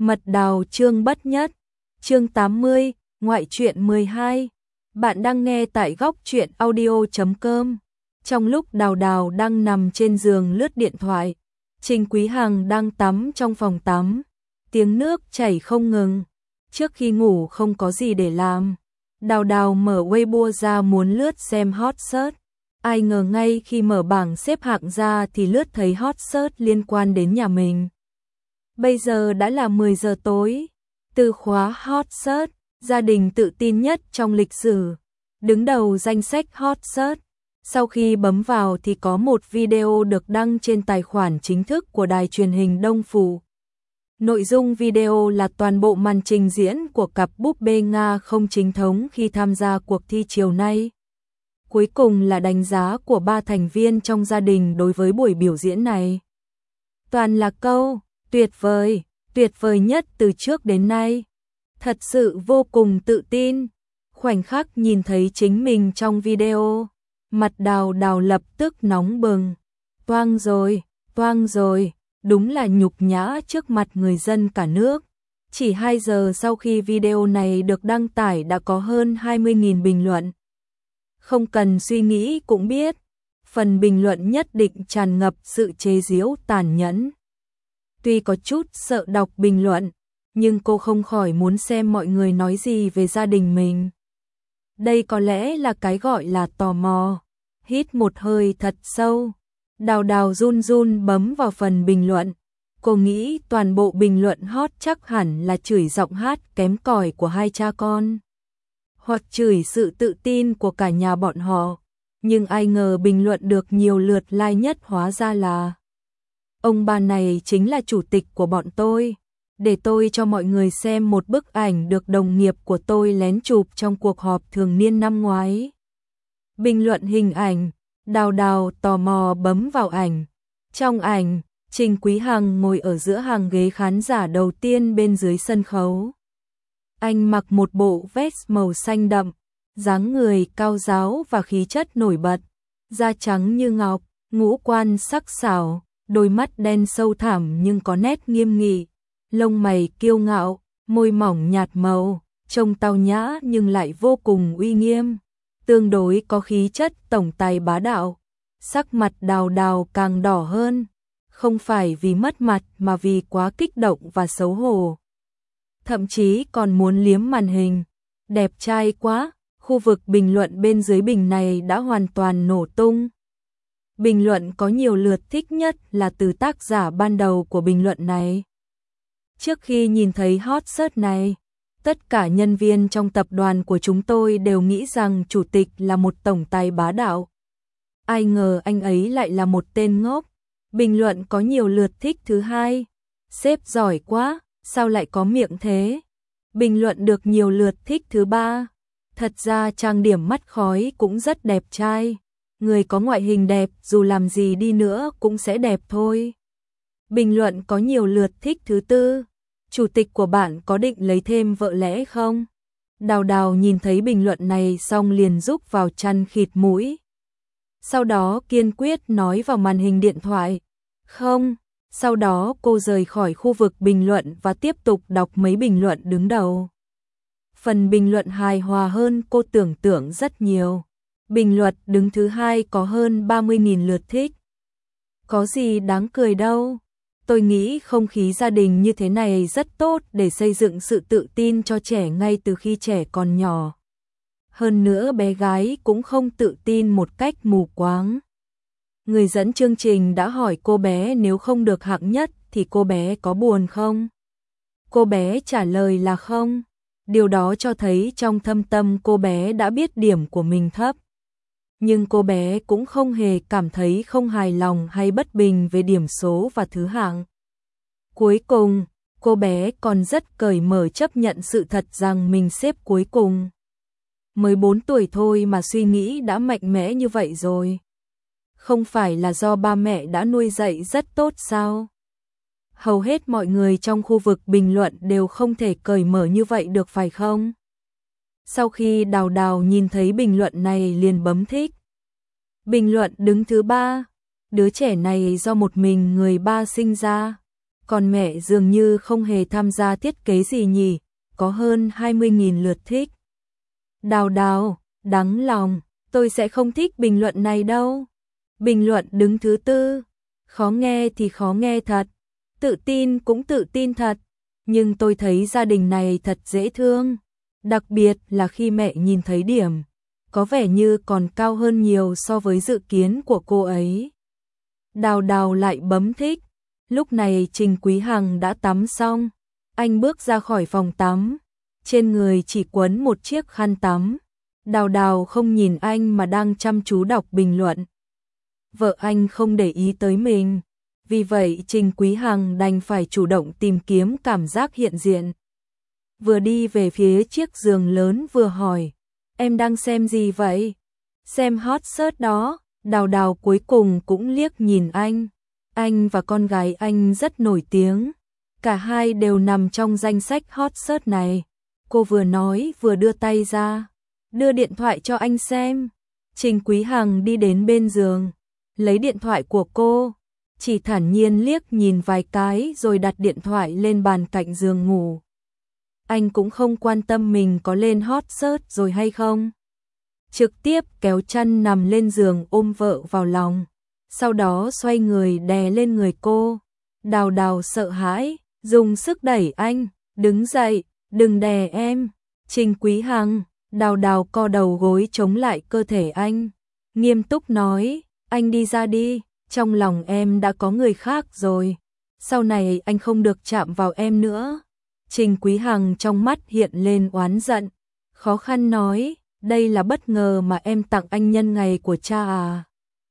Mật đào chương bất nhất, chương 80, ngoại truyện 12. Bạn đang nghe tại góc truyện audio.com. Trong lúc Đào Đào đang nằm trên giường lướt điện thoại, Trình Quý Hằng đang tắm trong phòng tắm. Tiếng nước chảy không ngừng. Trước khi ngủ không có gì để làm, Đào Đào mở Weibo ra muốn lướt xem hot search. Ai ngờ ngay khi mở bảng xếp hạng ra thì lướt thấy hot search liên quan đến nhà mình. Bây giờ đã là 10 giờ tối. Từ khóa hot search, gia đình tự tin nhất trong lịch sử, đứng đầu danh sách hot search. Sau khi bấm vào thì có một video được đăng trên tài khoản chính thức của đài truyền hình Đông Phủ. Nội dung video là toàn bộ màn trình diễn của cặp búp bê Nga không chính thống khi tham gia cuộc thi chiều nay. Cuối cùng là đánh giá của 3 thành viên trong gia đình đối với buổi biểu diễn này. Toàn là câu tuyệt vời nhất từ trước đến nay. Thật sự vô cùng tự tin. Khoảnh khắc nhìn thấy chính mình trong video, mặt Đào Đào lập tức nóng bừng. Toang rồi, đúng là nhục nhã trước mặt người dân cả nước. Chỉ 2 giờ sau khi video này được đăng tải đã có hơn 20.000 bình luận. Không cần suy nghĩ cũng biết, phần bình luận nhất định tràn ngập sự chế giễu tàn nhẫn. Tuy có chút sợ đọc bình luận, nhưng cô không khỏi muốn xem mọi người nói gì về gia đình mình. Đây có lẽ là cái gọi là tò mò. Hít một hơi thật sâu, Đào Đào run run bấm vào phần bình luận. Cô nghĩ toàn bộ bình luận hot chắc hẳn là chửi giọng hát kém cỏi của hai cha con, hoặc chửi sự tự tin của cả nhà bọn họ. Nhưng ai ngờ bình luận được nhiều lượt like nhất hóa ra là: ông bà này chính là chủ tịch của bọn tôi. Để tôi cho mọi người xem một bức ảnh được đồng nghiệp của tôi lén chụp trong cuộc họp thường niên năm ngoái. Bình luận hình ảnh, Đào Đào tò mò bấm vào ảnh. Trong ảnh, Trình Quý Hằng ngồi ở giữa hàng ghế khán giả đầu tiên bên dưới sân khấu. Anh mặc một bộ vest màu xanh đậm, dáng người cao ráo và khí chất nổi bật, da trắng như ngọc, ngũ quan sắc sảo, đôi mắt đen sâu thẳm nhưng có nét nghiêm nghị, lông mày kiêu ngạo, môi mỏng nhạt màu, trông tao nhã nhưng lại vô cùng uy nghiêm, tương đối có khí chất tổng tài bá đạo. Sắc mặt Đào Đào càng đỏ hơn, không phải vì mất mặt mà vì quá kích động và xấu hổ. Thậm chí còn muốn liếm màn hình. Đẹp trai quá. Khu vực bình luận bên dưới bình này đã hoàn toàn nổ tung. Bình luận có nhiều lượt thích nhất là từ tác giả ban đầu của bình luận này. Trước khi nhìn thấy hot search này, tất cả nhân viên trong tập đoàn của chúng tôi đều nghĩ rằng chủ tịch là một tổng tài bá đạo. Ai ngờ anh ấy lại là một tên ngốc. Bình luận có nhiều lượt thích thứ hai: sếp giỏi quá, sao lại có miệng thế. Bình luận được nhiều lượt thích thứ ba: thật ra trang điểm mắt khói cũng rất đẹp trai. Người có ngoại hình đẹp dù làm gì đi nữa cũng sẽ đẹp thôi. Bình luận có nhiều lượt thích thứ tư: chủ tịch của bạn có định lấy thêm vợ lẽ không? Đào Đào nhìn thấy bình luận này xong liền rúc vào chăn khịt mũi. Sau đó kiên quyết nói vào màn hình điện thoại: không. Sau đó cô rời khỏi khu vực bình luận và tiếp tục đọc mấy bình luận đứng đầu. Phần bình luận hài hòa hơn cô tưởng tượng rất nhiều. Bình luận đứng thứ hai có hơn 30.000 lượt thích. Có gì đáng cười đâu. Tôi nghĩ không khí gia đình như thế này rất tốt để xây dựng sự tự tin cho trẻ ngay từ khi trẻ còn nhỏ. Hơn nữa bé gái cũng không tự tin một cách mù quáng. Người dẫn chương trình đã hỏi cô bé nếu không được hạng nhất thì cô bé có buồn không? Cô bé trả lời là không. Điều đó cho thấy trong thâm tâm cô bé đã biết điểm của mình thấp. Nhưng cô bé cũng không hề cảm thấy không hài lòng hay bất bình về điểm số và thứ hạng. Cuối cùng, cô bé còn rất cởi mở chấp nhận sự thật rằng mình xếp cuối cùng. Mới 4 tuổi thôi mà suy nghĩ đã mạnh mẽ như vậy rồi. Không phải là do ba mẹ đã nuôi dạy rất tốt sao? Hầu hết mọi người trong khu vực bình luận đều không thể cởi mở như vậy được phải không? Sau khi Đào Đào nhìn thấy bình luận này liền bấm thích. Bình luận đứng thứ ba: đứa trẻ này do một mình người ba sinh ra. Còn mẹ dường như không hề tham gia thiết kế gì nhỉ, có hơn 20.000 lượt thích. Đào đào, đắng lòng, tôi sẽ không thích bình luận này đâu. Bình luận đứng thứ tư, khó nghe thì khó nghe thật, tự tin cũng tự tin thật, nhưng tôi thấy gia đình này thật dễ thương, đặc biệt là khi mẹ nhìn thấy điểm, có vẻ như còn cao hơn nhiều so với dự kiến của cô ấy. Đào đào lại bấm thích, lúc này Trình Quý Hằng đã tắm xong, anh bước ra khỏi phòng tắm, trên người chỉ quấn một chiếc khăn tắm. Đào đào không nhìn anh mà đang chăm chú đọc bình luận. Vợ anh không để ý tới mình, vì vậy Trình Quý Hằng đành phải chủ động tìm kiếm cảm giác hiện diện. Vừa đi về phía chiếc giường lớn vừa hỏi, em đang xem gì vậy? Xem hot search đó. Đào đào cuối cùng cũng liếc nhìn anh và con gái anh rất nổi tiếng, cả hai đều nằm trong danh sách hot search này. Cô vừa nói vừa đưa tay ra, đưa điện thoại cho anh xem. Trình Quý Hằng đi đến bên giường, lấy điện thoại của cô, chỉ thản nhiên liếc nhìn vài cái rồi đặt điện thoại lên bàn cạnh giường ngủ. Anh cũng không quan tâm mình có lên hot search rồi hay không. Trực tiếp kéo chăn nằm lên giường ôm vợ vào lòng, sau đó xoay người đè lên người cô. Đào đào sợ hãi, dùng sức đẩy anh, đứng dậy, đừng đè em. Trình Quý Hằng, đào đào co đầu gối chống lại cơ thể anh, nghiêm túc nói, anh đi ra đi, trong lòng em đã có người khác rồi, sau này anh không được chạm vào em nữa. Trình Quý Hằng trong mắt hiện lên oán giận, khó khăn nói, đây là bất ngờ mà em tặng anh nhân ngày của cha à?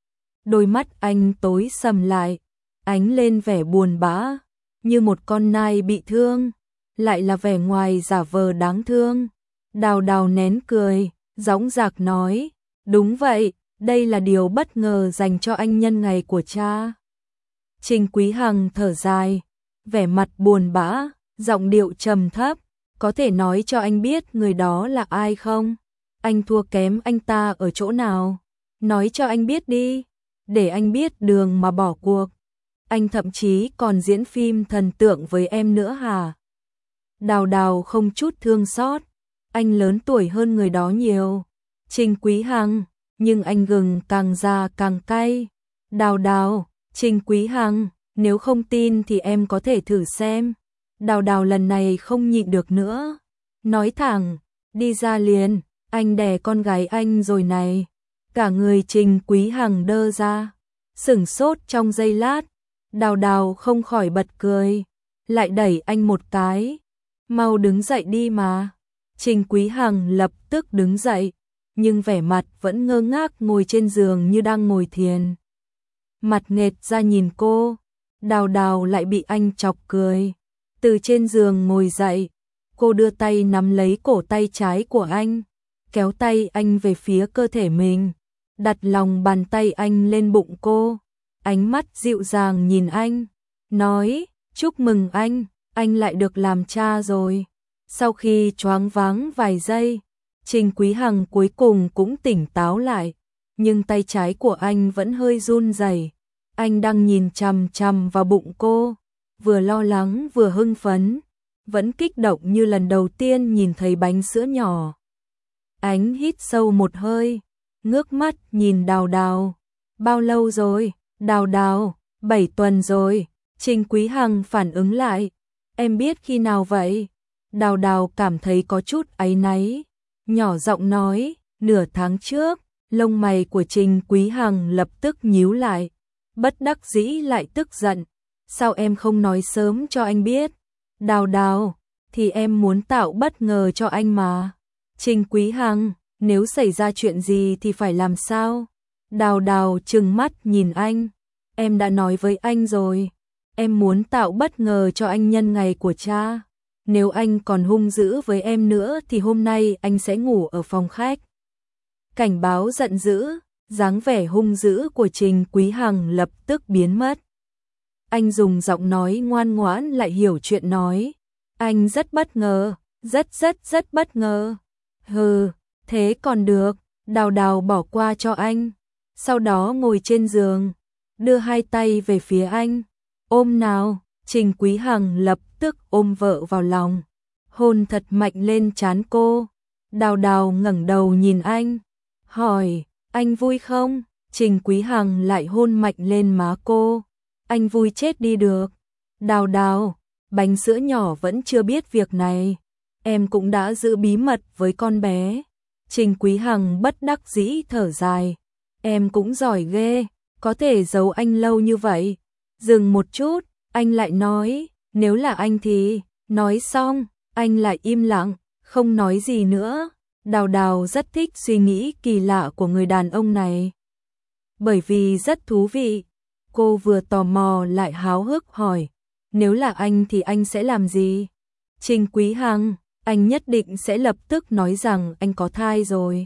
Đôi mắt anh tối sầm lại, ánh lên vẻ buồn bã, như một con nai bị thương, lại là vẻ ngoài giả vờ đáng thương. Đào đào nén cười, dõng dạc nói, đúng vậy, đây là điều bất ngờ dành cho anh nhân ngày của cha. Trình Quý Hằng thở dài, vẻ mặt buồn bã, giọng điệu trầm thấp, có thể nói cho anh biết người đó là ai không? Anh thua kém anh ta ở chỗ nào? Nói cho anh biết đi, để anh biết đường mà bỏ cuộc. Anh thậm chí còn diễn phim thần tượng với em nữa hả? Đào đào không chút thương xót, anh lớn tuổi hơn người đó nhiều. Trình Quý Hằng, nhưng anh gừng càng già càng cay. Đào đào, Trình Quý Hằng, nếu không tin thì em có thể thử xem. Đào đào lần này không nhịn được nữa, nói thẳng, đi ra liền, anh đè con gái anh rồi này. Cả người Trình Quý Hằng đơ ra, sửng sốt trong giây lát, đào đào không khỏi bật cười, lại đẩy anh một cái, mau đứng dậy đi mà. Trình Quý Hằng lập tức đứng dậy, nhưng vẻ mặt vẫn ngơ ngác ngồi trên giường như đang ngồi thiền. Mặt nghệt ra nhìn cô, đào đào lại bị anh chọc cười. Từ trên giường ngồi dậy, cô đưa tay nắm lấy cổ tay trái của anh, kéo tay anh về phía cơ thể mình, đặt lòng bàn tay anh lên bụng cô, ánh mắt dịu dàng nhìn anh, nói, chúc mừng anh lại được làm cha rồi. Sau khi choáng váng vài giây, Trình Quý Hằng cuối cùng cũng tỉnh táo lại, nhưng tay trái của anh vẫn hơi run rẩy. Anh đang nhìn chằm chằm vào bụng cô, vừa lo lắng vừa hưng phấn, vẫn kích động như lần đầu tiên nhìn thấy bánh sữa nhỏ. Anh hít sâu một hơi, ngước mắt nhìn đào đào. Bao lâu rồi? Đào đào, 7 tuần rồi. Trình Quý Hằng phản ứng lại. Em biết khi nào vậy? Đào đào cảm thấy có chút áy náy, nhỏ giọng nói, nửa tháng trước. Lông mày của Trình Quý Hằng lập tức nhíu lại, bất đắc dĩ lại tức giận. Sao em không nói sớm cho anh biết? Đào đào, thì em muốn tạo bất ngờ cho anh mà. Trình Quý Hằng, nếu xảy ra chuyện gì thì phải làm sao? Đào đào trừng mắt nhìn anh. Em đã nói với anh rồi, em muốn tạo bất ngờ cho anh nhân ngày của cha. Nếu anh còn hung dữ với em nữa thì hôm nay anh sẽ ngủ ở phòng khách. Cảnh báo giận dữ, dáng vẻ hung dữ của Trình Quý Hằng lập tức biến mất. Anh dùng giọng nói ngoan ngoãn lại hiểu chuyện nói. Anh rất bất ngờ, rất bất ngờ. Hừ, thế còn được, đào đào bỏ qua cho anh. Sau đó ngồi trên giường, đưa hai tay về phía anh. Ôm nào, Trình Quý Hằng lập tức ôm vợ vào lòng, hôn thật mạnh lên trán cô. Đào Đào ngẩng đầu nhìn anh, hỏi, anh vui không? Trình Quý Hằng lại hôn mạnh lên má cô, anh vui chết đi được. Đào Đào, bánh sữa nhỏ vẫn chưa biết việc này, em cũng đã giữ bí mật với con bé. Trình Quý Hằng bất đắc dĩ thở dài, em cũng giỏi ghê, có thể giấu anh lâu như vậy. Dừng một chút, anh lại nói, nếu là anh thì, nói xong, anh lại im lặng, không nói gì nữa. Đào Đào rất thích suy nghĩ kỳ lạ của người đàn ông này, bởi vì rất thú vị. Cô vừa tò mò lại háo hức hỏi, nếu là anh thì anh sẽ làm gì? Trình Quý Hằng, anh nhất định sẽ lập tức nói rằng anh có thai rồi,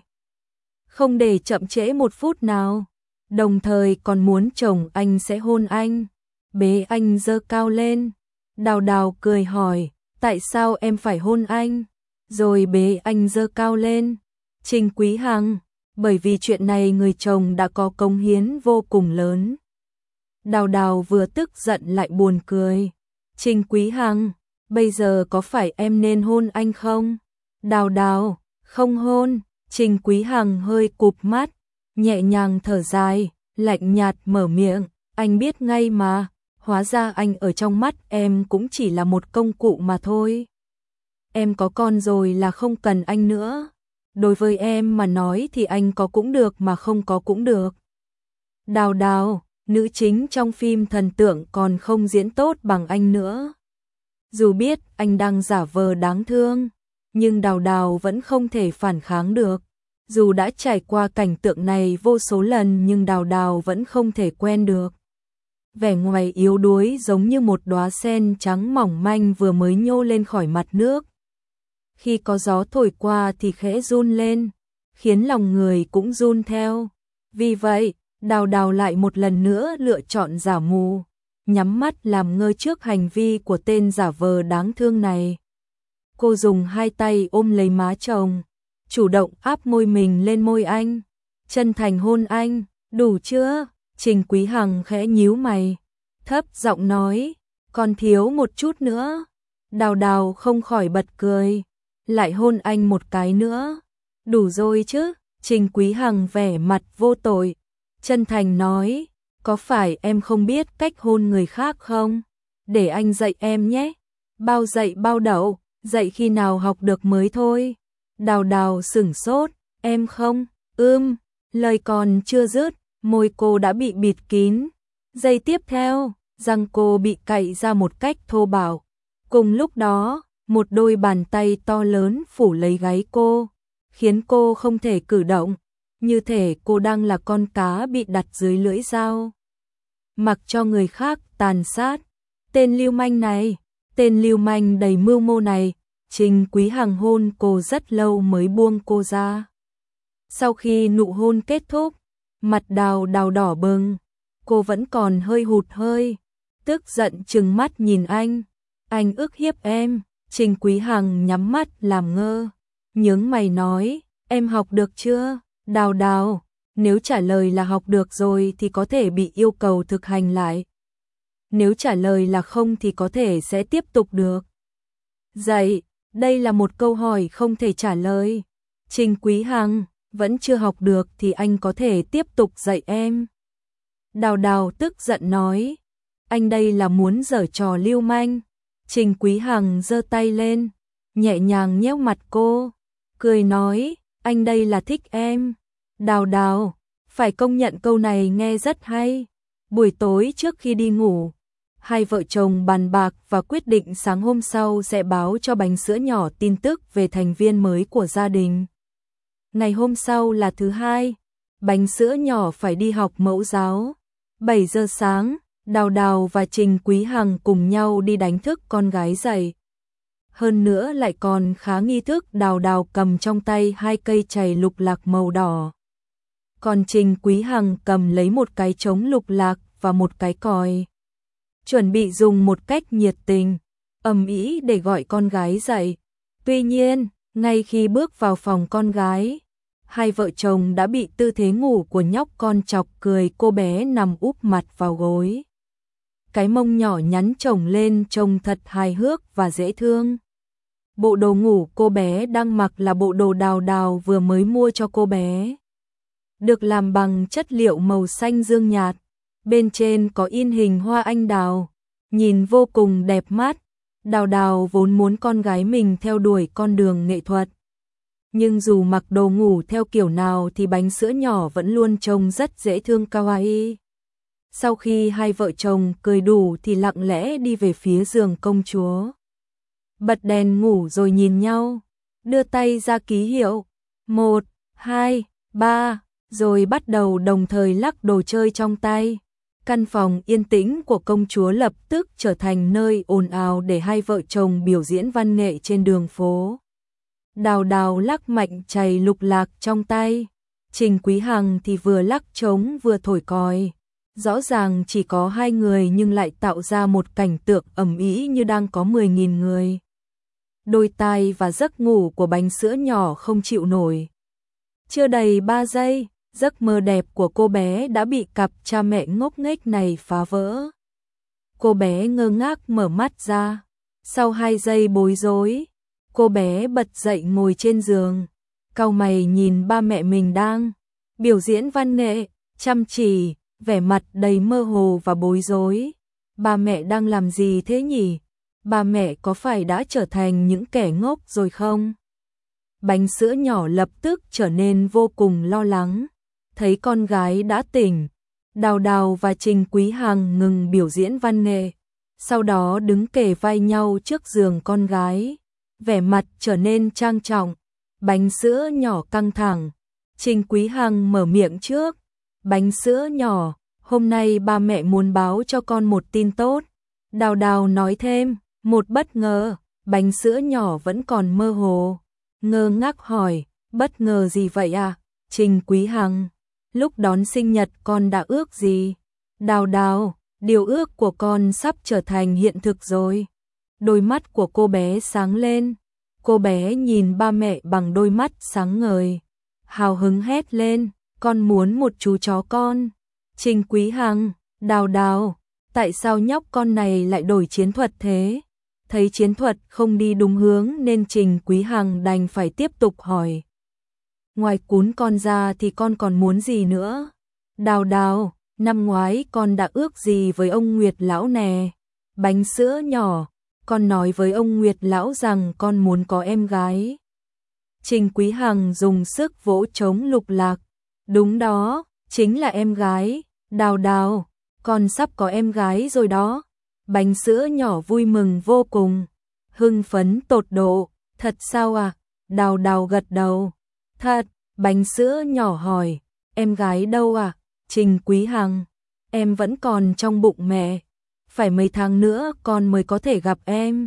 không để chậm trễ một phút nào, đồng thời còn muốn chồng anh sẽ hôn anh, bế anh giơ cao lên. Đào Đào cười hỏi, tại sao em phải hôn anh, rồi bế anh giơ cao lên? Trình Quý Hằng, bởi vì chuyện này người chồng đã có cống hiến vô cùng lớn. Đào Đào vừa tức giận lại buồn cười. Trình Quý Hằng, bây giờ có phải em nên hôn anh không? Đào Đào, không hôn. Trình Quý Hằng hơi cụp mắt, nhẹ nhàng thở dài, lạnh nhạt mở miệng, anh biết ngay mà, hóa ra anh ở trong mắt em cũng chỉ là một công cụ mà thôi. Em có con rồi là không cần anh nữa. Đối với em mà nói thì anh có cũng được mà không có cũng được. Đào Đào, nữ chính trong phim thần tượng còn không diễn tốt bằng anh nữa. Dù biết anh đang giả vờ đáng thương, nhưng Đào Đào vẫn không thể phản kháng được. Dù đã trải qua cảnh tượng này vô số lần nhưng Đào Đào vẫn không thể quen được. Vẻ ngoài yếu đuối giống như một đóa sen trắng mỏng manh vừa mới nhô lên khỏi mặt nước. Khi có gió thổi qua thì khẽ run lên, khiến lòng người cũng run theo. Vì vậy, Đào Đào lại một lần nữa lựa chọn giả mù, nhắm mắt làm ngơ trước hành vi của tên giả vờ đáng thương này. Cô dùng hai tay ôm lấy má chồng, chủ động áp môi mình lên môi anh, chân thành hôn anh, đủ chưa? Trình Quý Hằng khẽ nhíu mày, thấp giọng nói, còn thiếu một chút nữa. Đào Đào không khỏi bật cười, lại hôn anh một cái nữa. Đủ rồi chứ? Trình Quý Hằng vẻ mặt vô tội, chân thành nói, có phải em không biết cách hôn người khác không? Để anh dạy em nhé. Bao dạy bao đậu, dạy khi nào học được mới thôi. Đào Đào sửng sốt, em không, lời còn chưa dứt, môi cô đã bị bịt kín. Giây tiếp theo, răng cô bị cạy ra một cách thô bạo. Cùng lúc đó, một đôi bàn tay to lớn phủ lấy gáy cô, khiến cô không thể cử động, như thể cô đang là con cá bị đặt dưới lưỡi dao, mặc cho người khác tàn sát. Tên lưu manh này, tên lưu manh đầy mưu mô này. Trình Quý Hằng hôn cô rất lâu mới buông cô ra. Sau khi nụ hôn kết thúc, mặt Đào Đào đỏ bừng, cô vẫn còn hơi hụt hơi, tức giận trừng mắt nhìn anh ức hiếp em. Trình Quý Hằng nhắm mắt làm ngơ, nhướng mày nói, em học được chưa? Đào Đào, nếu trả lời là học được rồi thì có thể bị yêu cầu thực hành lại. Nếu trả lời là không thì có thể sẽ tiếp tục được. Dạy, đây là một câu hỏi không thể trả lời. Trình Quý Hằng, vẫn chưa học được thì anh có thể tiếp tục dạy em. Đào Đào tức giận nói, anh đây là muốn giở trò lưu manh. Trình Quý Hằng giơ tay lên, nhẹ nhàng nhéo mặt cô, cười nói, anh đây là thích em. Đào Đào, phải công nhận câu này nghe rất hay. Buổi tối trước khi đi ngủ, hai vợ chồng bàn bạc và quyết định sáng hôm sau sẽ báo cho bánh sữa nhỏ tin tức về thành viên mới của gia đình. Ngày hôm sau là thứ hai, bánh sữa nhỏ phải đi học mẫu giáo. 7 giờ sáng, Đào Đào và Trình Quý Hằng cùng nhau đi đánh thức con gái dậy. Hơn nữa lại còn khá nghi thức. Đào Đào cầm trong tay 2 cây chày lục lạc màu đỏ, còn Trình Quý Hằng cầm lấy một cái trống lục lạc và một cái còi, chuẩn bị dùng một cách nhiệt tình, ầm ĩ để gọi con gái dậy. Tuy nhiên, ngay khi bước vào phòng con gái, hai vợ chồng đã bị tư thế ngủ của nhóc con chọc cười. Cô bé nằm úp mặt vào gối, cái mông nhỏ nhắn chồng lên trông thật hài hước và dễ thương. Bộ đồ ngủ cô bé đang mặc là bộ đồ Đào Đào vừa mới mua cho cô bé. Được làm bằng chất liệu màu xanh dương nhạt, bên trên có in hình hoa anh đào, nhìn vô cùng đẹp mắt. Đào Đào vốn muốn con gái mình theo đuổi con đường nghệ thuật. Nhưng dù mặc đồ ngủ theo kiểu nào thì bánh sữa nhỏ vẫn luôn trông rất dễ thương kawaii. Sau khi hai vợ chồng cười đủ thì lặng lẽ đi về phía giường công chúa. Bật đèn ngủ rồi nhìn nhau, đưa tay ra ký hiệu, 1, 2, 3, rồi bắt đầu đồng thời lắc đồ chơi trong tay. Căn phòng yên tĩnh của công chúa lập tức trở thành nơi ồn ào để hai vợ chồng biểu diễn văn nghệ trên đường phố. Đào Đào lắc mạnh chày lục lạc trong tay, Trình Quý Hằng thì vừa lắc trống vừa thổi còi. Rõ ràng chỉ có hai người nhưng lại tạo ra một cảnh tượng ầm ĩ như đang có 10.000 người. Đôi tai và giấc ngủ của bánh sữa nhỏ không chịu nổi. Chưa đầy 3 giây, giấc mơ đẹp của cô bé đã bị cặp cha mẹ ngốc nghếch này phá vỡ. Cô bé ngơ ngác mở mắt ra. Sau 2 giây bối rối, cô bé bật dậy ngồi trên giường, cau mày nhìn ba mẹ mình đang biểu diễn văn nghệ, chăm chỉ, vẻ mặt đầy mơ hồ và bối rối. Ba mẹ đang làm gì thế nhỉ? Ba mẹ có phải đã trở thành những kẻ ngốc rồi không? Bánh sữa nhỏ lập tức trở nên vô cùng lo lắng. Thấy con gái đã tỉnh, Đào Đào và Trình Quý Hằng ngừng biểu diễn văn nghệ, sau đó đứng kề vai nhau trước giường con gái, vẻ mặt trở nên trang trọng. Bánh sữa nhỏ căng thẳng, Trình Quý Hằng mở miệng trước. Bánh sữa nhỏ, hôm nay ba mẹ muốn báo cho con một tin tốt. Đào Đào nói thêm, một bất ngờ. Bánh sữa nhỏ vẫn còn mơ hồ, ngơ ngác hỏi, bất ngờ gì vậy à? Trình Quý Hằng, lúc đón sinh nhật con đã ước gì? Đào Đào, điều ước của con sắp trở thành hiện thực rồi. Đôi mắt của cô bé sáng lên, cô bé nhìn ba mẹ bằng đôi mắt sáng ngời, hào hứng hét lên, con muốn một chú chó con. Trình Quý Hằng, Đào Đào, tại sao nhóc con này lại đổi chiến thuật thế? Thấy chiến thuật không đi đúng hướng nên Trình Quý Hằng đành phải tiếp tục hỏi. Ngoài cún con ra thì con còn muốn gì nữa? Đào Đào, năm ngoái con đã ước gì với ông Nguyệt Lão nè? Bánh sữa nhỏ, con nói với ông Nguyệt Lão rằng con muốn có em gái. Trình Quý Hằng dùng sức vỗ trống lục lạc. Đúng đó, chính là em gái. Đào Đào, con sắp có em gái rồi đó. Bánh sữa nhỏ vui mừng vô cùng, hưng phấn tột độ. Thật sao à? Đào Đào gật đầu. Thật. Bánh sữa nhỏ hỏi, em gái đâu à? Trình Quý Hằng, em vẫn còn trong bụng mẹ, phải mấy tháng nữa con mới có thể gặp em.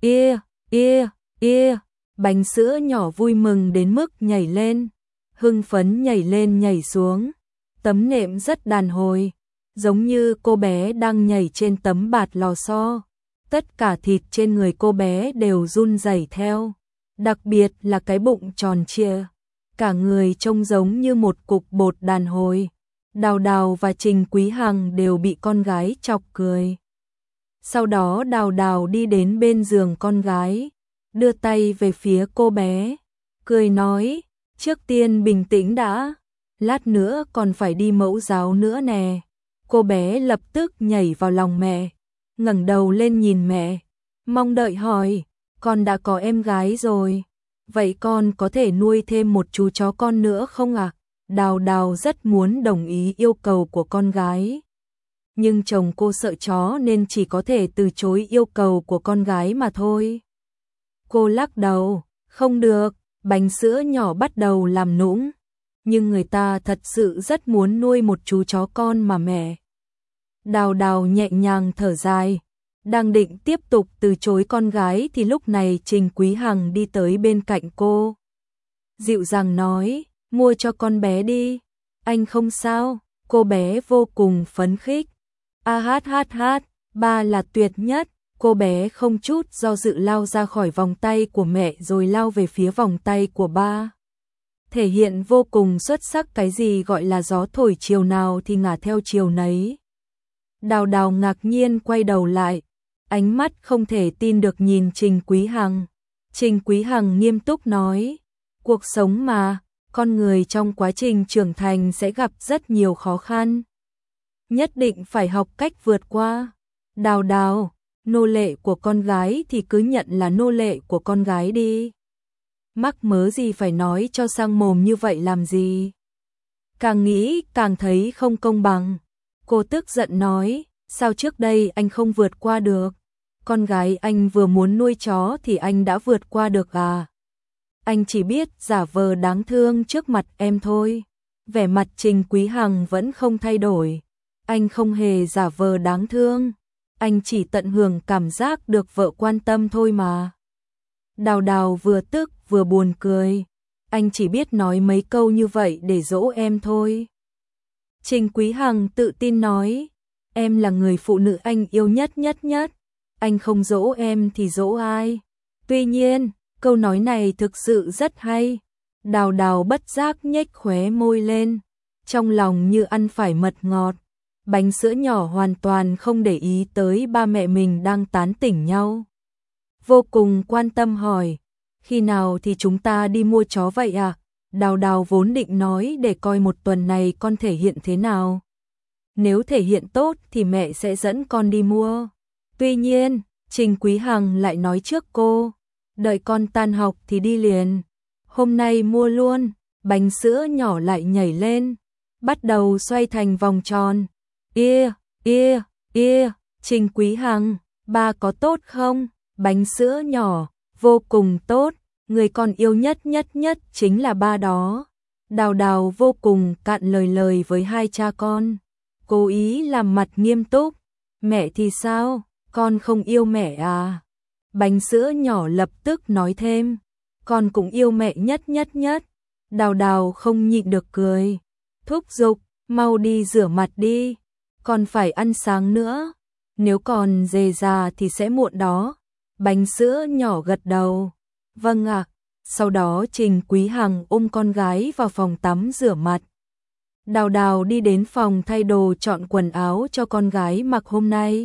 Bánh sữa nhỏ vui mừng đến mức nhảy lên, hưng phấn nhảy lên nhảy xuống. Tấm nệm rất đàn hồi, giống như cô bé đang nhảy trên tấm bạt lò xo. Tất cả thịt trên người cô bé đều run rẩy theo, đặc biệt là cái bụng tròn trịa. Cả người trông giống như một cục bột đàn hồi. Đào Đào và Trình Quý Hằng đều bị con gái chọc cười. Sau đó Đào Đào đi đến bên giường con gái, đưa tay về phía cô bé, cười nói, trước tiên bình tĩnh đã, lát nữa còn phải đi mẫu giáo nữa nè. Cô bé lập tức nhảy vào lòng mẹ, ngẩng đầu lên nhìn mẹ, mong đợi hỏi, con đã có em gái rồi, vậy con có thể nuôi thêm một chú chó con nữa không ạ? Đào Đào rất muốn đồng ý yêu cầu của con gái, nhưng chồng cô sợ chó nên chỉ có thể từ chối yêu cầu của con gái mà thôi. Cô lắc đầu, không được. Bánh sữa nhỏ bắt đầu làm nũng, nhưng người ta thật sự rất muốn nuôi một chú chó con mà mẹ. Đào Đào nhẹ nhàng thở dài, đang định tiếp tục từ chối con gái thì lúc này Trình Quý Hằng đi tới bên cạnh cô, dịu dàng nói, mua cho con bé đi, anh không sao. Cô bé vô cùng phấn khích, ba là tuyệt nhất. Cô bé không chút do dự lao ra khỏi vòng tay của mẹ rồi lao về phía vòng tay của ba, thể hiện vô cùng xuất sắc cái gì gọi là gió thổi chiều nào thì ngả theo chiều nấy. Đào Đào ngạc nhiên quay đầu lại, ánh mắt không thể tin được nhìn Trình Quý Hằng. Trình Quý Hằng nghiêm túc nói, cuộc sống mà, con người trong quá trình trưởng thành sẽ gặp rất nhiều khó khăn. Nhất định phải học cách vượt qua. Đào Đào, nô lệ của con gái thì cứ nhận là nô lệ của con gái đi. Mắc mớ gì phải nói cho sang mồm như vậy làm gì? Càng nghĩ càng thấy không công bằng. Cô tức giận nói, sao trước đây anh không vượt qua được? Con gái anh vừa muốn nuôi chó thì anh đã vượt qua được à? Anh chỉ biết giả vờ đáng thương trước mặt em thôi. Vẻ mặt Trình Quý Hằng vẫn không thay đổi. Anh không hề giả vờ đáng thương. Anh chỉ tận hưởng cảm giác được vợ quan tâm thôi mà. Đào Đào vừa tức vừa buồn cười. Anh chỉ biết nói mấy câu như vậy để dỗ em thôi. Trình Quý Hằng tự tin nói, em là người phụ nữ anh yêu nhất nhất nhất. Anh không dỗ em thì dỗ ai? Tuy nhiên, câu nói này thực sự rất hay. Đào Đào bất giác nhếch khóe môi lên. Trong lòng như ăn phải mật ngọt. Bánh sữa nhỏ hoàn toàn không để ý tới ba mẹ mình đang tán tỉnh nhau. Vô cùng quan tâm hỏi, khi nào thì chúng ta đi mua chó vậy à? Đào Đào vốn định nói để coi một tuần này con thể hiện thế nào. Nếu thể hiện tốt thì mẹ sẽ dẫn con đi mua. Tuy nhiên, Trình Quý Hằng lại nói trước cô, đợi con tan học thì đi liền. Hôm nay mua luôn. Bánh sữa nhỏ lại nhảy lên, bắt đầu xoay thành vòng tròn. Trình Quý Hằng, ba có tốt không? Bánh sữa nhỏ, vô cùng tốt, người con yêu nhất nhất nhất chính là ba đó. Đào Đào vô cùng cạn lời với hai cha con. Cố ý làm mặt nghiêm túc. Mẹ thì sao? Con không yêu mẹ à? Bánh sữa nhỏ lập tức nói thêm. Con cũng yêu mẹ nhất nhất nhất. Đào Đào không nhịn được cười. Thúc giục, mau đi rửa mặt đi. Còn phải ăn sáng nữa. Nếu còn dề già thì sẽ muộn đó. Bánh sữa nhỏ gật đầu. Vâng ạ. Sau đó Trình Quý Hằng ôm con gái vào phòng tắm rửa mặt. Đào Đào đi đến phòng thay đồ chọn quần áo cho con gái mặc hôm nay.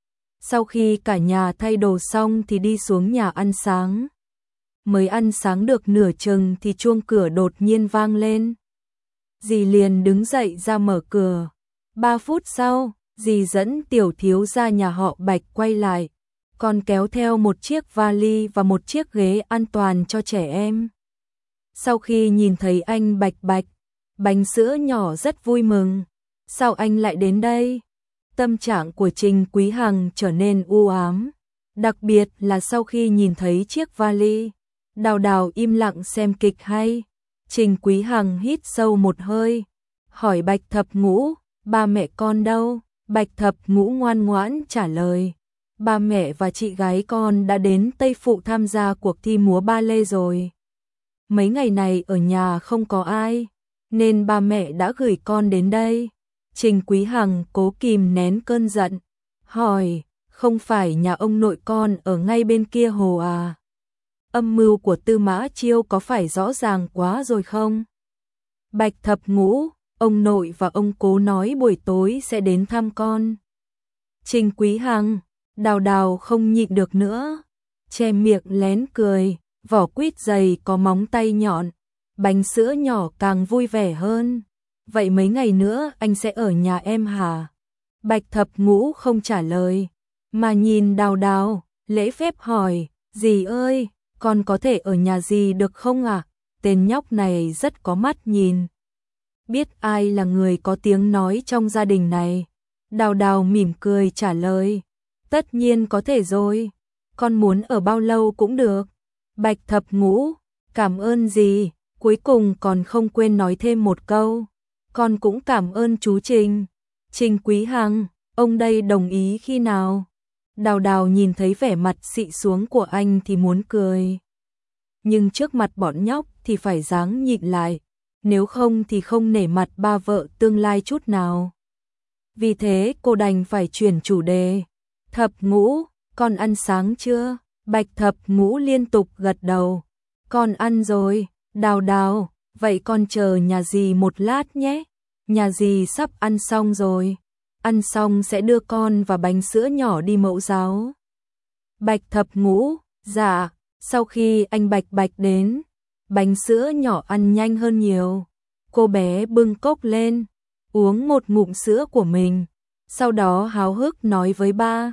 Sau khi cả nhà thay đồ xong thì đi xuống nhà ăn sáng. Mới ăn sáng được nửa chừng thì chuông cửa đột nhiên vang lên. Dì liền đứng dậy ra mở cửa. 3 phút sau, dì dẫn tiểu thiếu gia nhà họ Bạch quay lại. Còn kéo theo một chiếc vali và một chiếc ghế an toàn cho trẻ em. Sau khi nhìn thấy anh Bạch Bạch, bánh sữa nhỏ rất vui mừng. Sao anh lại đến đây? Tâm trạng của Trình Quý Hằng trở nên u ám. Đặc biệt là sau khi nhìn thấy chiếc vali. Đào Đào im lặng xem kịch hay. Trình Quý Hằng hít sâu một hơi. Hỏi Bạch Thập Ngũ, ba mẹ con đâu? Bạch Thập Ngũ ngoan ngoãn trả lời. Ba mẹ và chị gái con đã đến Tây Phụ tham gia cuộc thi múa ba lê rồi. Mấy ngày này ở nhà không có ai, nên ba mẹ đã gửi con đến đây. Trình Quý Hằng cố kìm nén cơn giận. Hỏi, không phải nhà ông nội con ở ngay bên kia hồ à? Âm mưu của Tư Mã Chiêu có phải rõ ràng quá rồi không? Bạch Thập Ngũ, ông nội và ông cố nói buổi tối sẽ đến thăm con. Trình Quý Hằng, Đào Đào không nhịn được nữa, che miệng lén cười, vỏ quýt dày có móng tay nhọn, bánh sữa nhỏ càng vui vẻ hơn. Vậy mấy ngày nữa anh sẽ ở nhà em hả? Bạch Thập Ngũ không trả lời, mà nhìn Đào Đào, lễ phép hỏi, dì ơi, con có thể ở nhà dì được không ạ? Tên nhóc này rất có mắt nhìn. Biết ai là người có tiếng nói trong gia đình này? Đào Đào mỉm cười trả lời, tất nhiên có thể rồi, con muốn ở bao lâu cũng được. Bạch Thập Ngũ, cảm ơn dì, cuối cùng còn không quên nói thêm một câu, con cũng cảm ơn chú Trình. Trình Quý Hằng, ông đây đồng ý khi nào? Đào Đào nhìn thấy vẻ mặt xị xuống của anh thì muốn cười. Nhưng trước mặt bọn nhóc thì phải ráng nhịn lại, nếu không thì không nể mặt ba vợ tương lai chút nào. Vì thế cô đành phải chuyển chủ đề. Thập Ngũ, con ăn sáng chưa? Bạch Thập Ngũ liên tục gật đầu. Con ăn rồi. Đào Đào, vậy con chờ nhà dì một lát nhé. Nhà dì sắp ăn xong rồi. ăn xong sẽ đưa con và bánh sữa nhỏ đi mẫu giáo. Bạch Thập Ngũ, dạ, sau khi anh Bạch Bạch đến, bánh sữa nhỏ ăn nhanh hơn nhiều. Cô bé bưng cốc lên, uống một ngụm sữa của mình, sau đó háo hức nói với ba,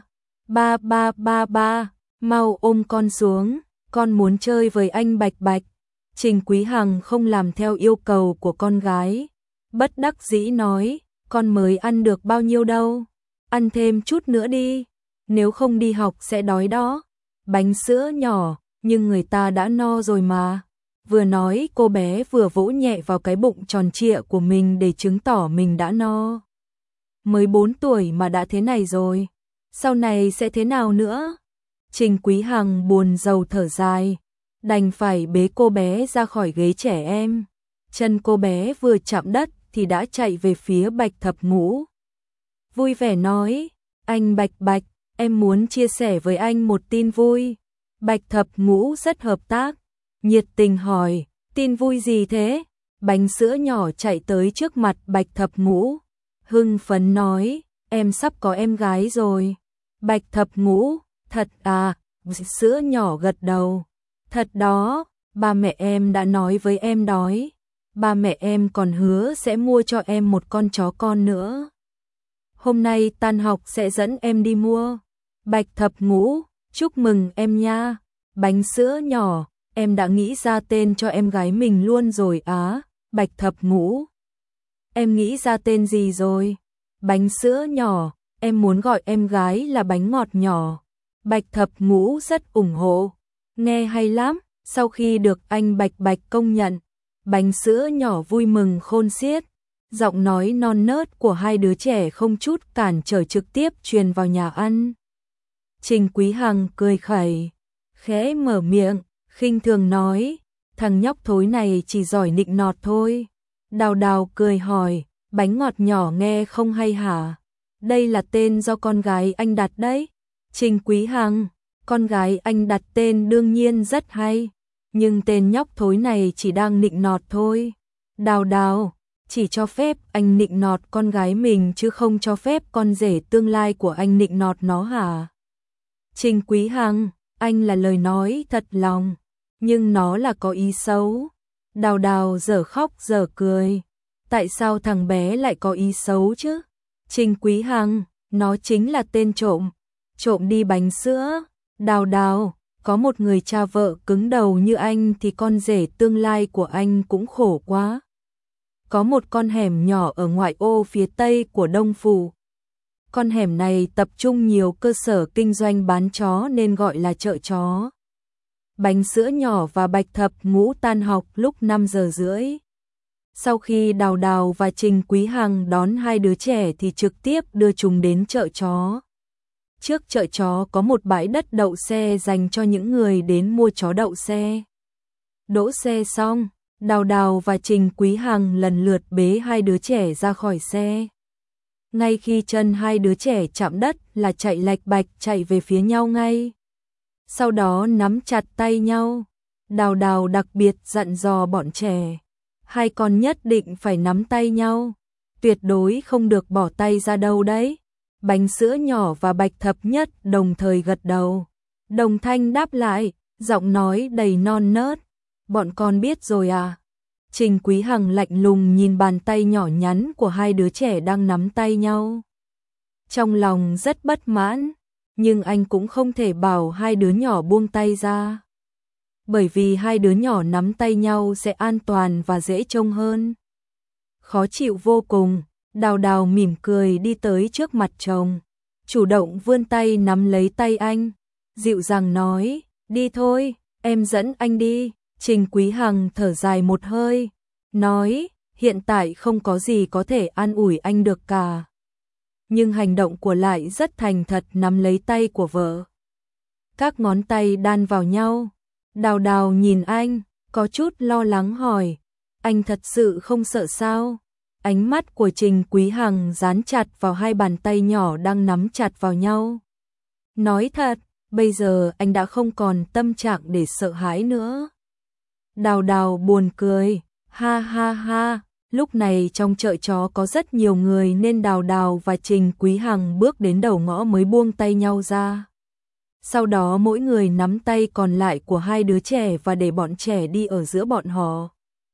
ba, mau ôm con xuống, con muốn chơi với anh Bạch Bạch. Trình Quý Hằng không làm theo yêu cầu của con gái, bất đắc dĩ nói, con mới ăn được bao nhiêu đâu, ăn thêm chút nữa đi, nếu không đi học sẽ đói đó. Bánh sữa nhỏ, nhưng người ta đã no rồi mà. Vừa nói cô bé vừa vỗ nhẹ vào cái bụng tròn trịa của mình để chứng tỏ mình đã no. Mới 4 tuổi mà đã thế này rồi, sau này sẽ thế nào nữa? Trình Quý Hằng buồn rầu thở dài, đành phải bế cô bé ra khỏi ghế trẻ em. Chân cô bé vừa chạm đất thì đã chạy về phía Bạch Thập Ngũ. Vui vẻ nói, anh Bạch Bạch, em muốn chia sẻ với anh một tin vui. Bạch Thập Ngũ rất hợp tác, nhiệt tình hỏi, tin vui gì thế? Bánh sữa nhỏ chạy tới trước mặt Bạch Thập Ngũ, hưng phấn nói, em sắp có em gái rồi. Bạch Thập Ngũ, thật à? Sữa nhỏ gật đầu, thật đó, ba mẹ em đã nói với em đói, ba mẹ em còn hứa sẽ mua cho em một con chó con nữa. Hôm nay tan học sẽ dẫn em đi mua. Bạch Thập Ngũ, chúc mừng em nha. Bánh sữa nhỏ, em đã nghĩ ra tên cho em gái mình luôn rồi á. Bạch Thập Ngũ, em nghĩ ra tên gì rồi? Bánh sữa nhỏ, em muốn gọi em gái là bánh ngọt nhỏ. Bạch Thập Ngũ rất ủng hộ, nghe hay lắm. Sau khi được anh Bạch Bạch công nhận, bánh sữa nhỏ vui mừng khôn xiết, giọng nói non nớt của hai đứa trẻ không chút cản trở trực tiếp truyền vào nhà ăn. Trình Quý Hằng cười khẩy, khẽ mở miệng, khinh thường nói, thằng nhóc thối này chỉ giỏi nịnh nọt thôi. Đào Đào cười hỏi, bánh ngọt nhỏ nghe không hay hả? Đây là tên do con gái anh đặt đấy. Trình Quý Hằng, con gái anh đặt tên đương nhiên rất hay, nhưng tên nhóc thối này chỉ đang nịnh nọt thôi. Đào Đào, chỉ cho phép anh nịnh nọt con gái mình chứ không cho phép con rể tương lai của anh nịnh nọt nó hả? Trình Quý Hằng, anh là lời nói thật lòng, nhưng nó là có ý xấu. Đào Đào dở khóc dở cười, tại sao thằng bé lại có ý xấu chứ? Trình Quý Hằng, nó chính là tên trộm, trộm đi bánh sữa. Đào Đào, có một người cha vợ cứng đầu như anh thì con rể tương lai của anh cũng khổ quá. Có một con hẻm nhỏ ở ngoại ô phía tây của Đông Phủ. Con hẻm này tập trung nhiều cơ sở kinh doanh bán chó nên gọi là chợ chó. Bánh sữa nhỏ và Bạch Thập Ngũ tan học lúc 5 giờ rưỡi. Sau khi Đào Đào và Trình Quý Hằng đón hai đứa trẻ thì trực tiếp đưa chúng đến chợ chó. Trước chợ chó có một bãi đất đậu xe dành cho những người đến mua chó đậu xe. Đỗ xe xong, Đào Đào và Trình Quý Hằng lần lượt bế hai đứa trẻ ra khỏi xe. Ngay khi chân hai đứa trẻ chạm đất là chạy lạch bạch chạy về phía nhau ngay. Sau đó nắm chặt tay nhau. Đào Đào đặc biệt dặn dò bọn trẻ, hai con nhất định phải nắm tay nhau, tuyệt đối không được bỏ tay ra đâu đấy. Bánh sữa nhỏ và Bạch Thập Nhất đồng thời gật đầu, đồng thanh đáp lại, giọng nói đầy non nớt, bọn con biết rồi à. Trình Quý Hằng lạnh lùng nhìn bàn tay nhỏ nhắn của hai đứa trẻ đang nắm tay nhau. Trong lòng rất bất mãn, nhưng anh cũng không thể bảo hai đứa nhỏ buông tay ra. Bởi vì hai đứa nhỏ nắm tay nhau sẽ an toàn và dễ trông hơn. Khó chịu vô cùng, Đào Đào mỉm cười đi tới trước mặt chồng, chủ động vươn tay nắm lấy tay anh, dịu dàng nói, đi thôi, em dẫn anh đi. Trình Quý Hằng thở dài một hơi, nói, hiện tại không có gì có thể an ủi anh được cả. Nhưng hành động của lại rất thành thật nắm lấy tay của vợ. Các ngón tay đan vào nhau. Đào Đào nhìn anh, có chút lo lắng hỏi, anh thật sự không sợ sao? Ánh mắt của Trình Quý Hằng dán chặt vào hai bàn tay nhỏ đang nắm chặt vào nhau. Nói thật, bây giờ anh đã không còn tâm trạng để sợ hãi nữa. Đào Đào buồn cười, ha ha ha, Lúc này trong chợ chó có rất nhiều người nên Đào Đào và Trình Quý Hằng bước đến đầu ngõ mới buông tay nhau ra. Sau đó mỗi người nắm tay còn lại của hai đứa trẻ và để bọn trẻ đi ở giữa bọn họ.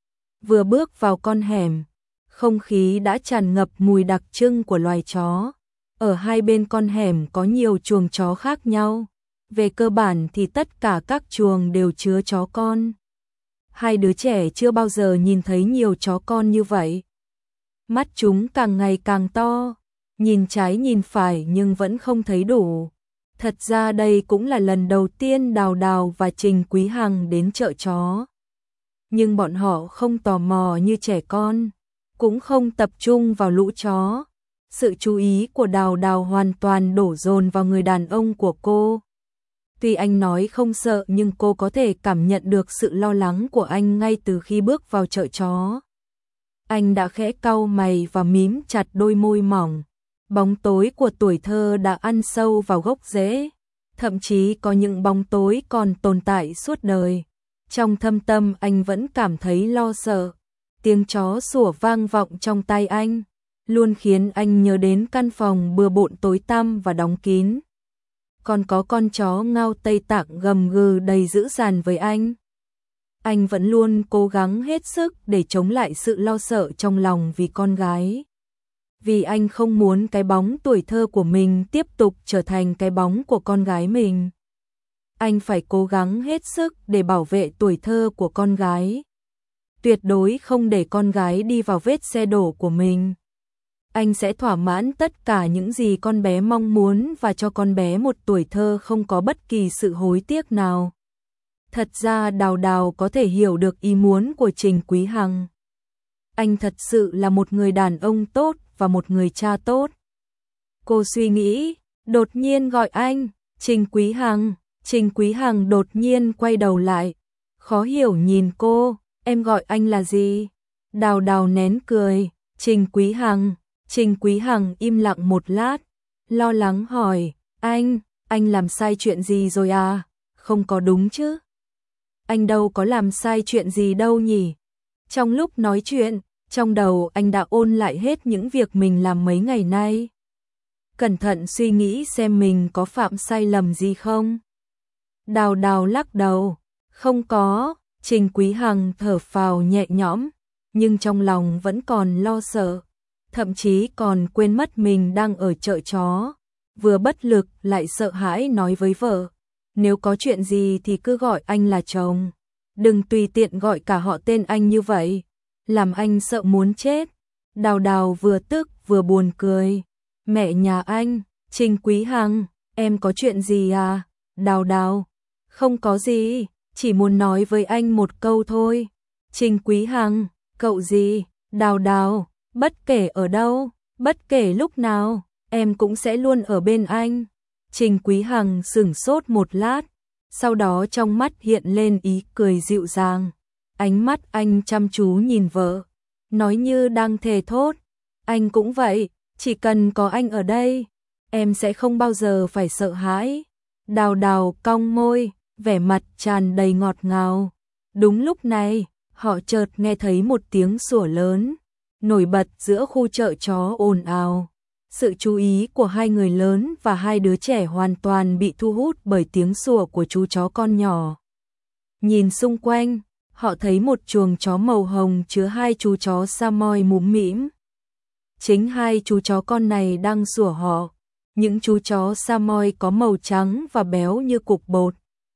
Vừa bước vào con hẻm, không khí đã tràn ngập mùi đặc trưng của loài chó. Ở hai bên con hẻm có nhiều chuồng chó khác nhau. Về cơ bản thì tất cả các chuồng đều chứa chó con. Hai đứa trẻ chưa bao giờ nhìn thấy nhiều chó con như vậy. Mắt chúng càng ngày càng to, nhìn trái nhìn phải nhưng vẫn không thấy đủ. Thật ra đây cũng là lần đầu tiên Đào Đào và Trình Quý Hằng đến chợ chó. Nhưng bọn họ không tò mò như trẻ con, cũng không tập trung vào lũ chó. Sự chú ý của Đào Đào hoàn toàn đổ dồn vào người đàn ông của cô. Tuy anh nói không sợ nhưng cô có thể cảm nhận được sự lo lắng của anh ngay từ khi bước vào chợ chó. Anh đã khẽ cau mày và mím chặt đôi môi mỏng. Bóng tối của tuổi thơ đã ăn sâu vào gốc rễ, thậm chí có những bóng tối còn tồn tại suốt đời. Trong thâm tâm anh vẫn cảm thấy lo sợ. Tiếng chó sủa vang vọng trong tai anh, luôn khiến anh nhớ đến căn phòng bừa bộn tối tăm và đóng kín. Còn có con chó Ngao Tây Tạng gầm gừ đầy dữ dằn với anh. Anh vẫn luôn cố gắng hết sức để chống lại sự lo sợ trong lòng vì con gái. Vì anh không muốn cái bóng tuổi thơ của mình tiếp tục trở thành cái bóng của con gái mình. Anh phải cố gắng hết sức để bảo vệ tuổi thơ của con gái. Tuyệt đối không để con gái đi vào vết xe đổ của mình. Anh sẽ thỏa mãn tất cả những gì con bé mong muốn và cho con bé một tuổi thơ không có bất kỳ sự hối tiếc nào. Thật ra Đào Đào có thể hiểu được ý muốn của Trình Quý Hằng. Anh thật sự là một người đàn ông tốt và một người cha tốt. Cô suy nghĩ, đột nhiên gọi anh, Trình Quý Hằng. Trình Quý Hằng đột nhiên quay đầu lại, khó hiểu nhìn cô, em gọi anh là gì? Đào Đào nén cười, Trình Quý Hằng. Trình Quý Hằng im lặng một lát, lo lắng hỏi, anh làm sai chuyện gì rồi à? Không có đúng chứ? Anh đâu có làm sai chuyện gì đâu nhỉ? Trong lúc nói chuyện, trong đầu anh đã ôn lại hết những việc mình làm mấy ngày nay. Cẩn thận suy nghĩ xem mình có phạm sai lầm gì không? Đào Đào lắc đầu, không có. Trình Quý Hằng thở phào nhẹ nhõm, nhưng trong lòng vẫn còn lo sợ. Thậm chí còn quên mất mình đang ở chợ chó, vừa bất lực lại sợ hãi nói với vợ, nếu có chuyện gì thì cứ gọi anh là chồng, đừng tùy tiện gọi cả họ tên anh như vậy, làm anh sợ muốn chết. Đào Đào vừa tức vừa buồn cười, mẹ nhà anh, Trình Quý Hằng, em có chuyện gì à? Đào Đào, không có gì, chỉ muốn nói với anh một câu thôi. Trình Quý Hằng, cậu gì? Đào Đào, bất kể ở đâu, bất kể lúc nào, em cũng sẽ luôn ở bên anh. Trình Quý Hằng sửng sốt một lát, sau đó trong mắt hiện lên ý cười dịu dàng. Ánh mắt anh chăm chú nhìn vợ, nói như đang thề thốt. Anh cũng vậy, chỉ cần có anh ở đây, em sẽ không bao giờ phải sợ hãi. Đào Đào cong môi, vẻ mặt tràn đầy ngọt ngào. Đúng lúc này, họ chợt nghe thấy một tiếng sủa lớn, nổi bật giữa khu chợ chó ồn ào. Sự chú ý của hai người lớn và hai đứa trẻ hoàn toàn bị thu hút bởi tiếng sủa của chú chó con nhỏ. Nhìn xung quanh, họ thấy một chuồng chó màu hồng chứa hai chú chó Samoyed múm mĩm. Chính hai chú chó con này đang sủa họ. Những chú chó Samoyed có màu trắng và béo như cục bột.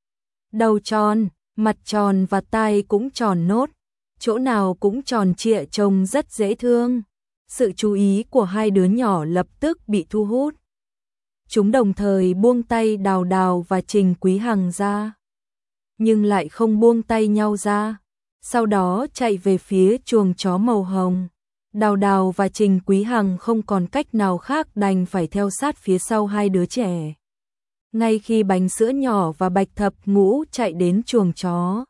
Đầu tròn, mặt tròn và tai cũng tròn nốt. Chỗ nào cũng tròn trịa trông rất dễ thương. Sự chú ý của hai đứa nhỏ lập tức bị thu hút. Chúng đồng thời buông tay Đào Đào và Trình Quý Hằng ra, nhưng lại không buông tay nhau ra. Sau đó chạy về phía chuồng chó màu hồng. Đào Đào và Trình Quý Hằng không còn cách nào khác đành phải theo sát phía sau hai đứa trẻ. Ngay khi Bánh Sữa Nhỏ và Bạch Thập Ngũ chạy đến chuồng chó,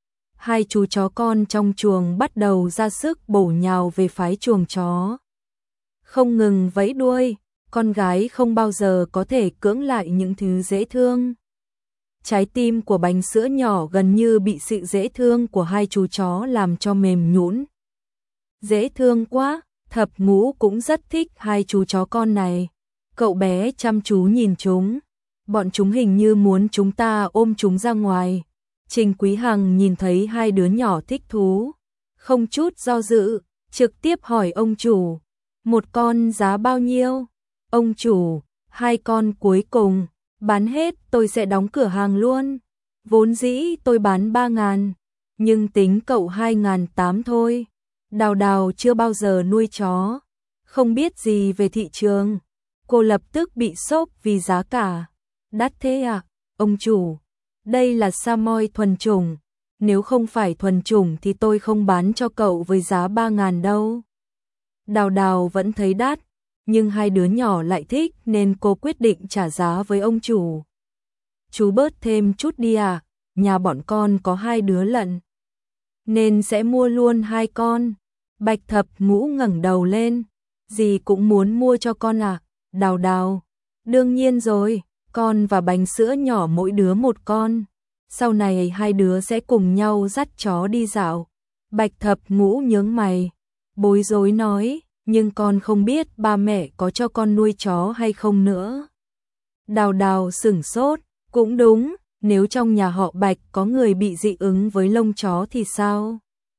hai chú chó con trong chuồng bắt đầu ra sức bổ nhào về phái chuồng chó. Không ngừng vẫy đuôi, con gái không bao giờ có thể cưỡng lại những thứ dễ thương. Trái tim của Bánh Sữa Nhỏ gần như bị sự dễ thương của hai chú chó làm cho mềm nhũn. dễ thương quá, Thập Ngũ cũng rất thích hai chú chó con này. Cậu bé chăm chú nhìn chúng, bọn chúng hình như muốn chúng ta ôm chúng ra ngoài. Trình Quý Hằng nhìn thấy hai đứa nhỏ thích thú, không chút do dự, trực tiếp hỏi ông chủ, một con giá bao nhiêu? Ông chủ, hai con cuối cùng, bán hết tôi sẽ đóng cửa hàng luôn. Vốn dĩ tôi bán 3.000, nhưng tính cậu 2.800 thôi. Đào Đào chưa bao giờ nuôi chó, không biết gì về thị trường. Cô lập tức bị sốc vì giá cả. Đắt thế à, ông chủ? Đây là Samoy thuần chủng. Nếu không phải thuần chủng thì tôi không bán cho cậu với giá 3.000 đâu. Đào Đào vẫn thấy đắt, nhưng hai đứa nhỏ lại thích nên cô quyết định trả giá với ông chủ. Chú bớt thêm chút đi à, nhà bọn con có hai đứa lận, nên sẽ mua luôn hai con. Bạch Thập Ngũ ngẩng đầu lên, dì cũng muốn mua cho con à? Đào Đào, đương nhiên rồi, con và bánh sữa nhỏ mỗi đứa một con. Sau này hai đứa sẽ cùng nhau dắt chó đi dạo. Bạch Thập Ngũ nhướng mày, bối rối nói, nhưng con không biết ba mẹ có cho con nuôi chó hay không nữa. Đào Đào sửng sốt, cũng đúng, nếu trong nhà họ Bạch có người bị dị ứng với lông chó thì sao?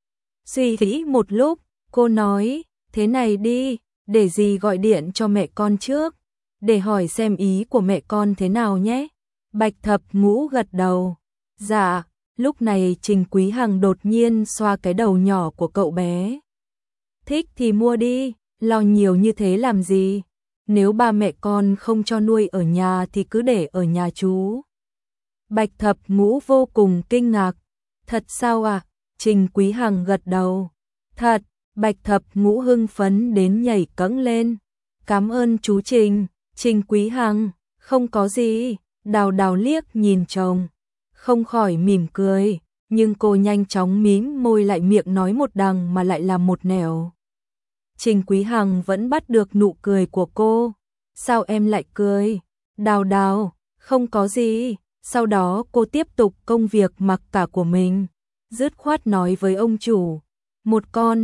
Suy nghĩ một lúc, cô nói, thế này đi, để dì gọi điện cho mẹ con trước, để hỏi xem ý của mẹ con thế nào nhé. Bạch Thập Ngũ gật đầu. Dạ, lúc này Trình Quý Hằng đột nhiên xoa cái đầu nhỏ của cậu bé. Thích thì mua đi, lo nhiều như thế làm gì? Nếu ba mẹ con không cho nuôi ở nhà thì cứ để ở nhà chú. Bạch Thập Ngũ vô cùng kinh ngạc. Thật sao à? Trình Quý Hằng gật đầu. Thật, Bạch Thập Ngũ hưng phấn đến nhảy cẫng lên. Cảm ơn chú Trình. Trình Quý Hằng, không có gì. Đào Đào liếc nhìn chồng, không khỏi mỉm cười, nhưng cô nhanh chóng mím môi lại, miệng nói một đằng mà lại làm một nẻo. Trình Quý Hằng vẫn bắt được nụ cười của cô. Sao em lại cười? Đào Đào, không có gì. Sau đó cô tiếp tục công việc mặc cả của mình, dứt khoát nói với ông chủ, một con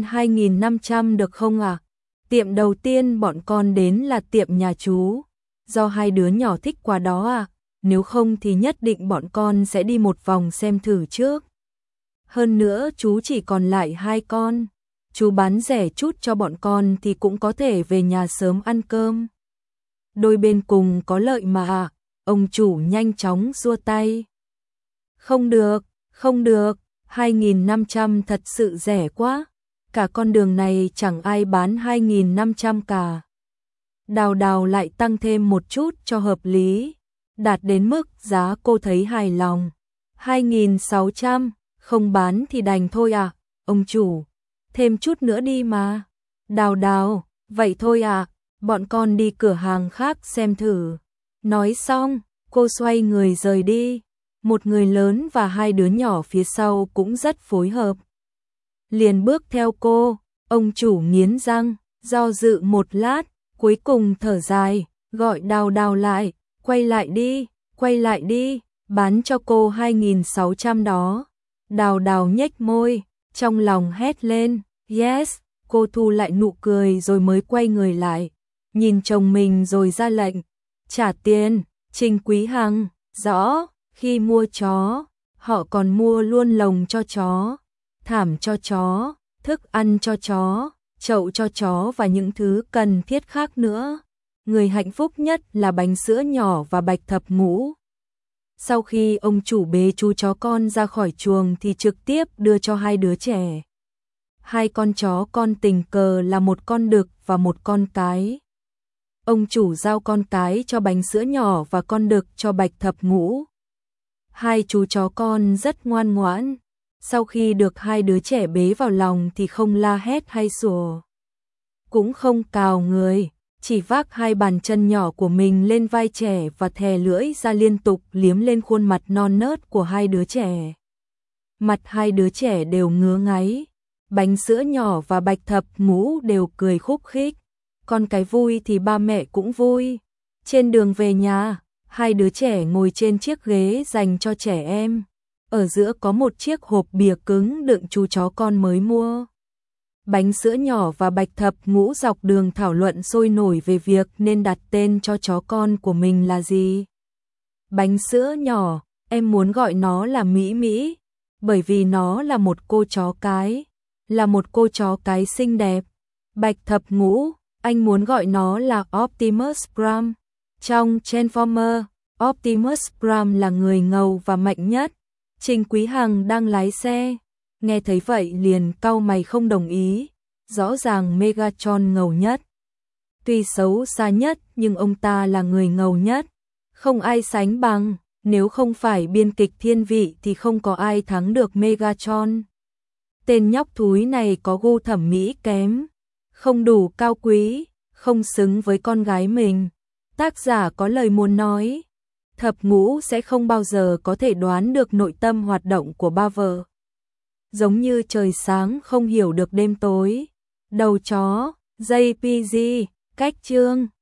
2.500 được không ạ? Tiệm đầu tiên bọn con đến là tiệm nhà chú, do hai đứa nhỏ thích quà đó à? Nếu không thì nhất định bọn con sẽ đi một vòng xem thử trước. Hơn nữa chú chỉ còn lại hai con, chú bán rẻ chút cho bọn con thì cũng có thể về nhà sớm ăn cơm. Đôi bên cùng có lợi mà. Ông chủ nhanh chóng xua tay. Không được, không được, 2.500 thật sự rẻ quá. Cả con đường này chẳng ai bán 2.500 cả. Đào Đào lại tăng thêm một chút cho hợp lý, đạt đến mức giá cô thấy hài lòng. 2.600, không bán thì đành thôi à, ông chủ, thêm chút nữa đi mà. Đào Đào, vậy thôi à, bọn con đi cửa hàng khác xem thử. Nói xong, cô xoay người rời đi. Một người lớn và hai đứa nhỏ phía sau cũng rất phối hợp, liền bước theo cô. Ông chủ nghiến răng, do dự một lát, cuối cùng thở dài, gọi Đào Đào lại, quay lại đi, bán cho cô 2.600 đó. Đào Đào nhếch môi, trong lòng hét lên, yes. Cô thu lại nụ cười rồi mới quay người lại, nhìn chồng mình rồi ra lệnh, trả tiền. Trình Quý Hằng, rõ. Khi mua chó, họ còn mua luôn lồng cho chó, thảm cho chó, thức ăn cho chó, chậu cho chó và những thứ cần thiết khác nữa. Người hạnh phúc nhất là bánh sữa nhỏ và Bạch Thập Ngũ. Sau khi ông chủ bế chú chó con ra khỏi chuồng thì trực tiếp đưa cho hai đứa trẻ. Hai con chó con tình cờ là một con đực và một con cái. Ông chủ giao con cái cho bánh sữa nhỏ và con đực cho Bạch Thập Ngũ. Hai chú chó con rất ngoan ngoãn, sau khi được hai đứa trẻ bế vào lòng thì không la hét hay sủa, cũng không cào người, chỉ vác hai bàn chân nhỏ của mình lên vai trẻ và thè lưỡi ra liên tục liếm lên khuôn mặt non nớt của hai đứa trẻ. Mặt hai đứa trẻ đều ngứa ngáy, bánh sữa nhỏ và Bạch Thập Ngũ đều cười khúc khích. Con cái vui thì ba mẹ cũng vui. Trên đường về nhà, hai đứa trẻ ngồi trên chiếc ghế dành cho trẻ em. Ở giữa có một chiếc hộp bìa cứng đựng chú chó con mới mua. Bánh sữa nhỏ và Bạch Thập Ngũ dọc đường thảo luận sôi nổi về việc nên đặt tên cho chó con của mình là gì. Bánh sữa nhỏ, em muốn gọi nó là Mỹ Mỹ, bởi vì nó là một cô chó cái, là một cô chó cái xinh đẹp. Bạch Thập Ngũ, anh muốn gọi nó là Optimus Prime. Trong Transformer, Optimus Prime là người ngầu và mạnh nhất. Trình Quý Hằng đang lái xe, nghe thấy vậy liền cau mày không đồng ý. Rõ ràng Megatron ngầu nhất, tuy xấu xa nhất nhưng ông ta là người ngầu nhất, không ai sánh bằng. Nếu không phải biên kịch thiên vị thì không có ai thắng được Megatron. Tên nhóc thúi này có gu thẩm mỹ kém, không đủ cao quý, không xứng với con gái mình. Tác giả có lời muốn nói, Thập Ngũ sẽ không bao giờ có thể đoán được nội tâm hoạt động của ba vợ. Giống như trời sáng không hiểu được đêm tối. Đầu chó, JPG, cách chương.